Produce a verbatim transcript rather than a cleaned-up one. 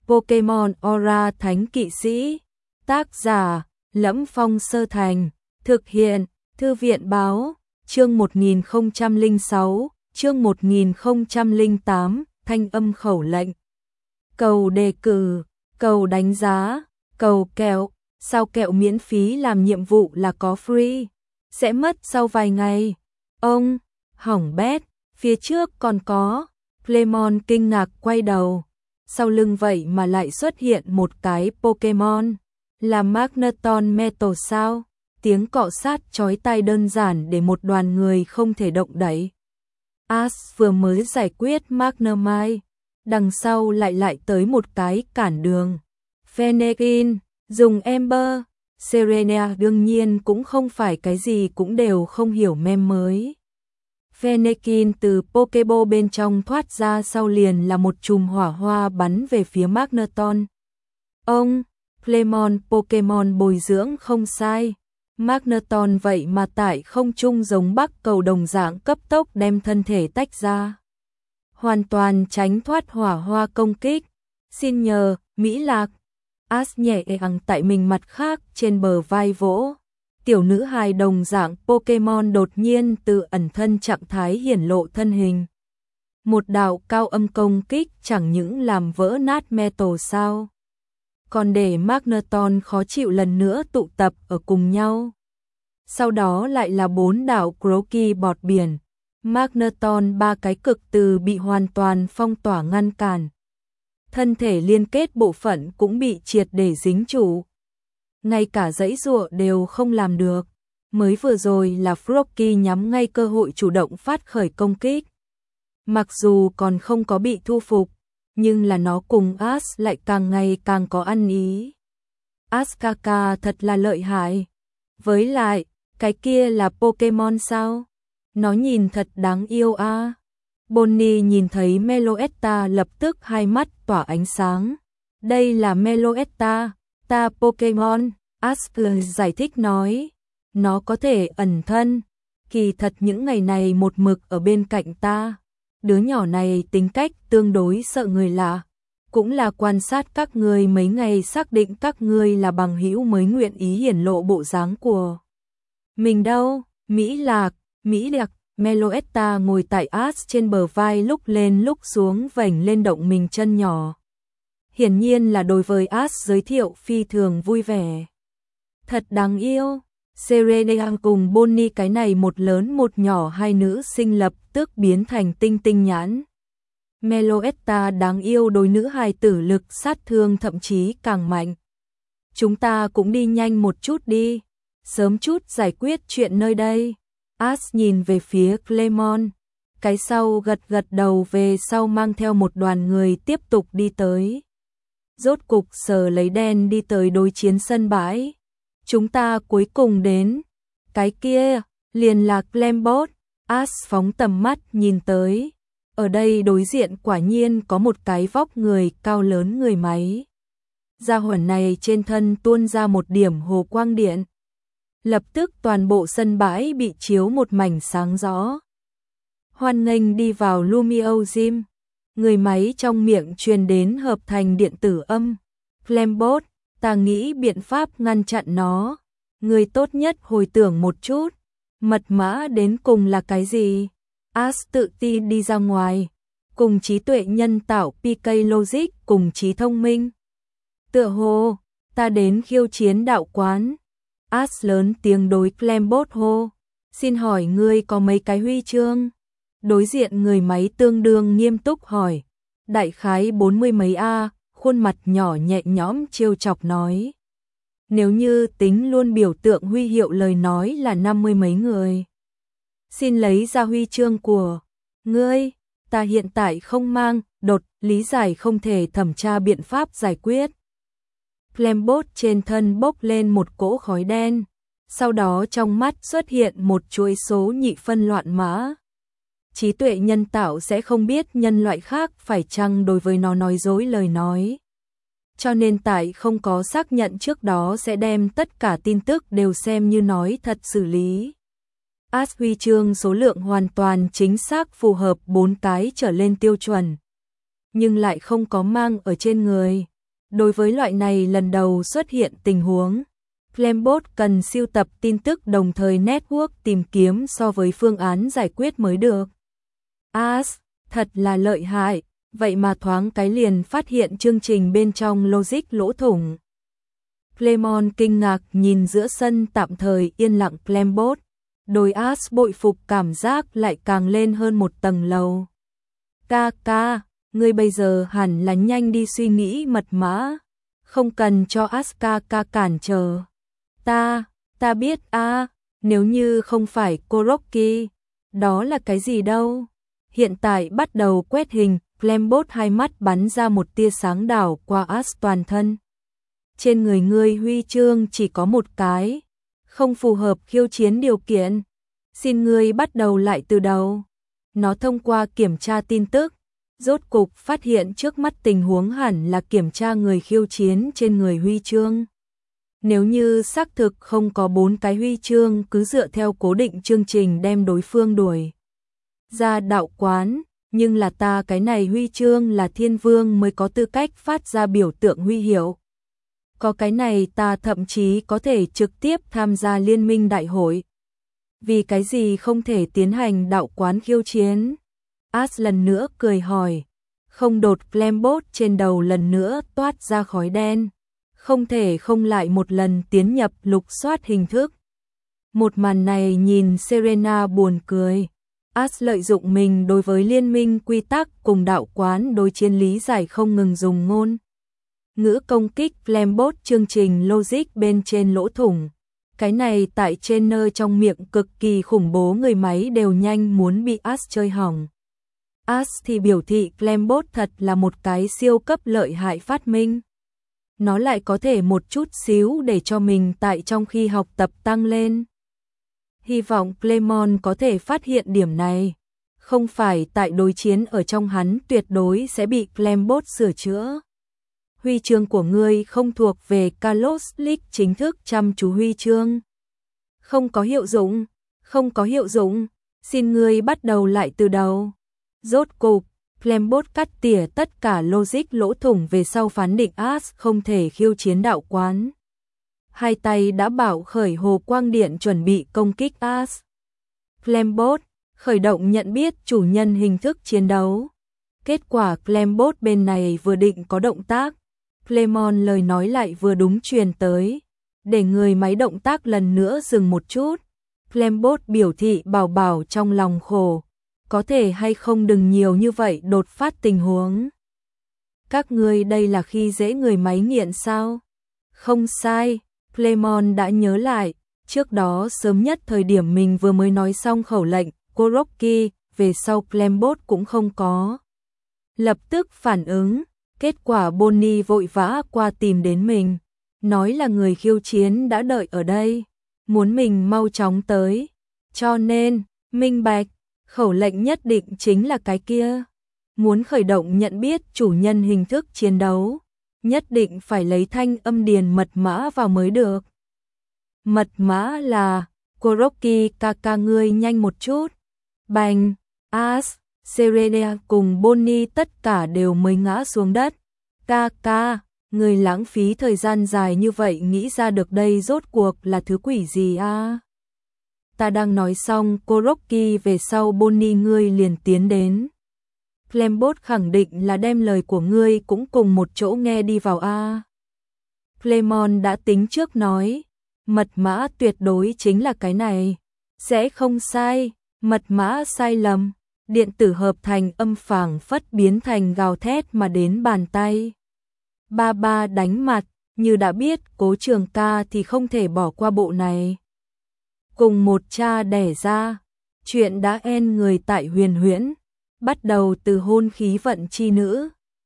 Pokemon Aura Thánh Kỵ Sĩ. Tác giả: Lẫm Phong Sơ Thành. Thực hiện: Thư viện báo. Chương một nghìn không trăm lẻ sáu, chương một nghìn không trăm lẻ tám, thanh âm khẩu lệnh. Cầu đề cử, cầu đánh giá, cầu kẹo, sao kẹo miễn phí làm nhiệm vụ là có free, sẽ mất sau vài ngày. Ông, hỏng bét, phía trước còn có. Clemon kinh ngạc quay đầu. Sau lưng vậy mà lại xuất hiện một cái Pokemon. Là Magneton Metal sao? Tiếng cọ sát chói tai đơn giản để một đoàn người không thể động đậy. Ash vừa mới giải quyết Magnemite, đằng sau lại lại tới một cái cản đường. Fennekin, dùng Ember. Serena đương nhiên cũng không phải cái gì cũng đều không hiểu meme mới. Fennekin từ Pokeball bên trong thoát ra, sau liền là một chùm hỏa hoa bắn về phía Magneton. Ông, Clemon Pokemon bồi dưỡng không sai. Magneton vậy mà tại không trung giống bắc cầu đồng dạng cấp tốc đem thân thể tách ra, hoàn toàn tránh thoát hỏa hoa công kích. Xin nhờ, Mỹ Lạc. Ash nhẹ nhàng tại mình mặt khác trên bờ vai vỗ. Tiểu nữ hài đồng dạng Pokemon đột nhiên từ ẩn thân trạng thái hiển lộ thân hình. Một đạo cao âm công kích chẳng những làm vỡ nát Metal sao, còn để Magneton khó chịu lần nữa tụ tập ở cùng nhau. Sau đó lại là bốn đạo Grookey bọt biển. Magneton ba cái cực từ bị hoàn toàn phong tỏa ngăn cản. Thân thể liên kết bộ phận cũng bị triệt để dính trụ. Ngay cả giãy giụa đều không làm được. Mới vừa rồi là Grookey nhắm ngay cơ hội chủ động phát khởi công kích. Mặc dù còn không có bị thu phục, nhưng là nó cùng Ash lại càng ngày càng có ăn ý. Ash Kaka thật là lợi hại. Với lại, cái kia là Pokemon sao? Nó nhìn thật đáng yêu a. À. Bonnie nhìn thấy Meloetta lập tức hai mắt tỏa ánh sáng. Đây là Meloetta, ta Pokemon. Ash giải thích nói. Nó có thể ẩn thân. Kỳ thật những ngày này một mực ở bên cạnh ta. Đứa nhỏ này tính cách tương đối sợ người lạ. Cũng là quan sát các ngươi mấy ngày, xác định các ngươi là bằng hữu mới nguyện ý hiển lộ bộ dáng của mình đâu. Mỹ Lạc, Mỹ Lạc. Meloetta ngồi tại Ash trên bờ vai, lúc lên lúc xuống vểnh lên động mình chân nhỏ. Hiển nhiên là đối với Ash giới thiệu phi thường vui vẻ. Thật đáng yêu. Serena cùng Bonnie cái này một lớn một nhỏ hai nữ sinh lập tức biến thành tinh tinh nhãn. Meloetta đáng yêu, đối nữ hài tử lực sát thương thậm chí càng mạnh. Chúng ta cũng đi nhanh một chút đi, sớm chút giải quyết chuyện nơi đây. Ash nhìn về phía Clemon, cái sau gật gật đầu, về sau mang theo một đoàn người tiếp tục đi tới. Rốt cục Sở lấy đen đi tới đối chiến sân bãi. Chúng ta cuối cùng đến. Cái kia liền là Clembot. Ash phóng tầm mắt nhìn tới. Ở đây đối diện quả nhiên có một cái vóc người cao lớn người máy. Gia hỏa này trên thân tuôn ra một điểm hồ quang điện. Lập tức toàn bộ sân bãi bị chiếu một mảnh sáng rõ. Hoan nghênh đi vào Lumio Gym. Người máy trong miệng truyền đến hợp thành điện tử âm. Clembot, ta nghĩ biện pháp ngăn chặn nó. Người tốt nhất hồi tưởng một chút. Mật mã đến cùng là cái gì? Ash tự tin đi ra ngoài. Cùng trí tuệ nhân tạo pê ca Logic cùng trí thông minh. Tựa hồ, ta đến khiêu chiến đạo quán. Ash lớn tiếng đối Clembot hô. Xin hỏi ngươi có mấy cái huy chương? Đối diện người máy tương đương nghiêm túc hỏi. Đại khái bốn mươi mấy a, khuôn mặt nhỏ nhẹ nhõm trêu chọc nói. Nếu như tính luôn biểu tượng huy hiệu lời nói là năm mươi mấy người. Xin lấy ra huy chương của ngươi. Ta hiện tại không mang, đột lý giải không thể thẩm tra biện pháp giải quyết. Clembot trên thân bốc lên một cỗ khói đen, sau đó trong mắt xuất hiện một chuỗi số nhị phân loạn mã. Trí tuệ nhân tạo sẽ không biết nhân loại khác phải chăng đối với nó nói dối lời nói. Cho nên tại không có xác nhận trước đó sẽ đem tất cả tin tức đều xem như nói thật xử lý. Ash huy chương số lượng hoàn toàn chính xác phù hợp bốn cái trở lên tiêu chuẩn, nhưng lại không có mang ở trên người. Đối với loại này lần đầu xuất hiện tình huống, Flambot cần siêu tập tin tức đồng thời network tìm kiếm so với phương án giải quyết mới được. As, thật là lợi hại, vậy mà thoáng cái liền phát hiện chương trình bên trong logic lỗ thủng. Clemon kinh ngạc nhìn giữa sân tạm thời yên lặng Flambot, đôi As bội phục cảm giác lại càng lên hơn một tầng lầu. Ca ca, ngươi bây giờ hẳn là nhanh đi suy nghĩ mật mã, không cần cho As ca ca cản trở. Ta, ta biết a, à, nếu như không phải cô Rocky, đó là cái gì đâu. Hiện tại bắt đầu quét hình, Flambot hai mắt bắn ra một tia sáng đảo qua As toàn thân. Trên người ngươi huy chương chỉ có một cái, không phù hợp khiêu chiến điều kiện. Xin ngươi bắt đầu lại từ đầu. Nó thông qua kiểm tra tin tức, rốt cục phát hiện trước mắt tình huống hẳn là kiểm tra người khiêu chiến trên người huy chương. Nếu như xác thực không có bốn cái huy chương cứ dựa theo cố định chương trình đem đối phương đuổi ra đạo quán, nhưng là ta cái này huy chương là thiên vương mới có tư cách phát ra biểu tượng huy hiệu. Có cái này ta thậm chí có thể trực tiếp tham gia liên minh đại hội. Vì cái gì không thể tiến hành đạo quán khiêu chiến? As lần nữa cười hỏi, không đột Flambot trên đầu lần nữa toát ra khói đen. Không thể không lại một lần tiến nhập lục soát hình thức. Một màn này nhìn Serena buồn cười. As lợi dụng mình đối với liên minh quy tắc cùng đạo quán đối chiến lý giải không ngừng dùng ngôn ngữ công kích Flambot chương trình logic bên trên lỗ thủng. Cái này tại trên nơi trong miệng cực kỳ khủng bố người máy đều nhanh muốn bị As chơi hỏng. As thì biểu thị Flambot thật là một cái siêu cấp lợi hại phát minh. Nó lại có thể một chút xíu để cho mình tại trong khi học tập tăng lên. Hy vọng Clemon có thể phát hiện điểm này. Không phải tại đối chiến ở trong hắn tuyệt đối sẽ bị Flambot sửa chữa. Huy chương của ngươi không thuộc về Kalos League chính thức chăm chú huy chương. Không có hiệu dụng, không có hiệu dụng, xin ngươi bắt đầu lại từ đầu. Rốt cục, Flambot cắt tỉa tất cả logic lỗ thủng về sau phán định As không thể khiêu chiến đạo quán. Hai tay đã bảo khởi hồ quang điện chuẩn bị công kích As. Flambot, khởi động nhận biết chủ nhân hình thức chiến đấu. Kết quả Flambot bên này vừa định có động tác, Clemon lời nói lại vừa đúng truyền tới, để người máy động tác lần nữa dừng một chút. Flambot biểu thị bảo bảo trong lòng khổ, có thể hay không đừng nhiều như vậy đột phát tình huống. Các ngươi đây là khi dễ người máy nghiện sao? Không sai, Clemon đã nhớ lại, trước đó sớm nhất thời điểm mình vừa mới nói xong khẩu lệnh, cô Rocky, về sau Flambot cũng không có lập tức phản ứng. Kết quả Bonnie vội vã qua tìm đến mình, nói là người khiêu chiến đã đợi ở đây, muốn mình mau chóng tới, cho nên, minh bạch, khẩu lệnh nhất định chính là cái kia. Muốn khởi động nhận biết chủ nhân hình thức chiến đấu, nhất định phải lấy thanh âm điền mật mã vào mới được. Mật mã là, Kuroki Kaka ngươi nhanh một chút. Bành, As, Serena cùng Bonnie tất cả đều mới ngã xuống đất. Kaka, người lãng phí thời gian dài như vậy nghĩ ra được đây rốt cuộc là thứ quỷ gì a? À? Ta đang nói xong Kuroki về sau Bonnie ngươi liền tiến đến. Flambot khẳng định là đem lời của ngươi cũng cùng một chỗ nghe đi vào a. À? Clemon đã tính trước nói, mật mã tuyệt đối chính là cái này, sẽ không sai, mật mã sai lầm. Điện tử hợp thành âm phảng phất biến thành gào thét mà đến bàn tay. Ba ba đánh mặt, như đã biết Cố Trường Ca thì không thể bỏ qua bộ này. Cùng một cha đẻ ra, chuyện đã en người tại huyền huyễn, bắt đầu từ hôn khí vận chi nữ,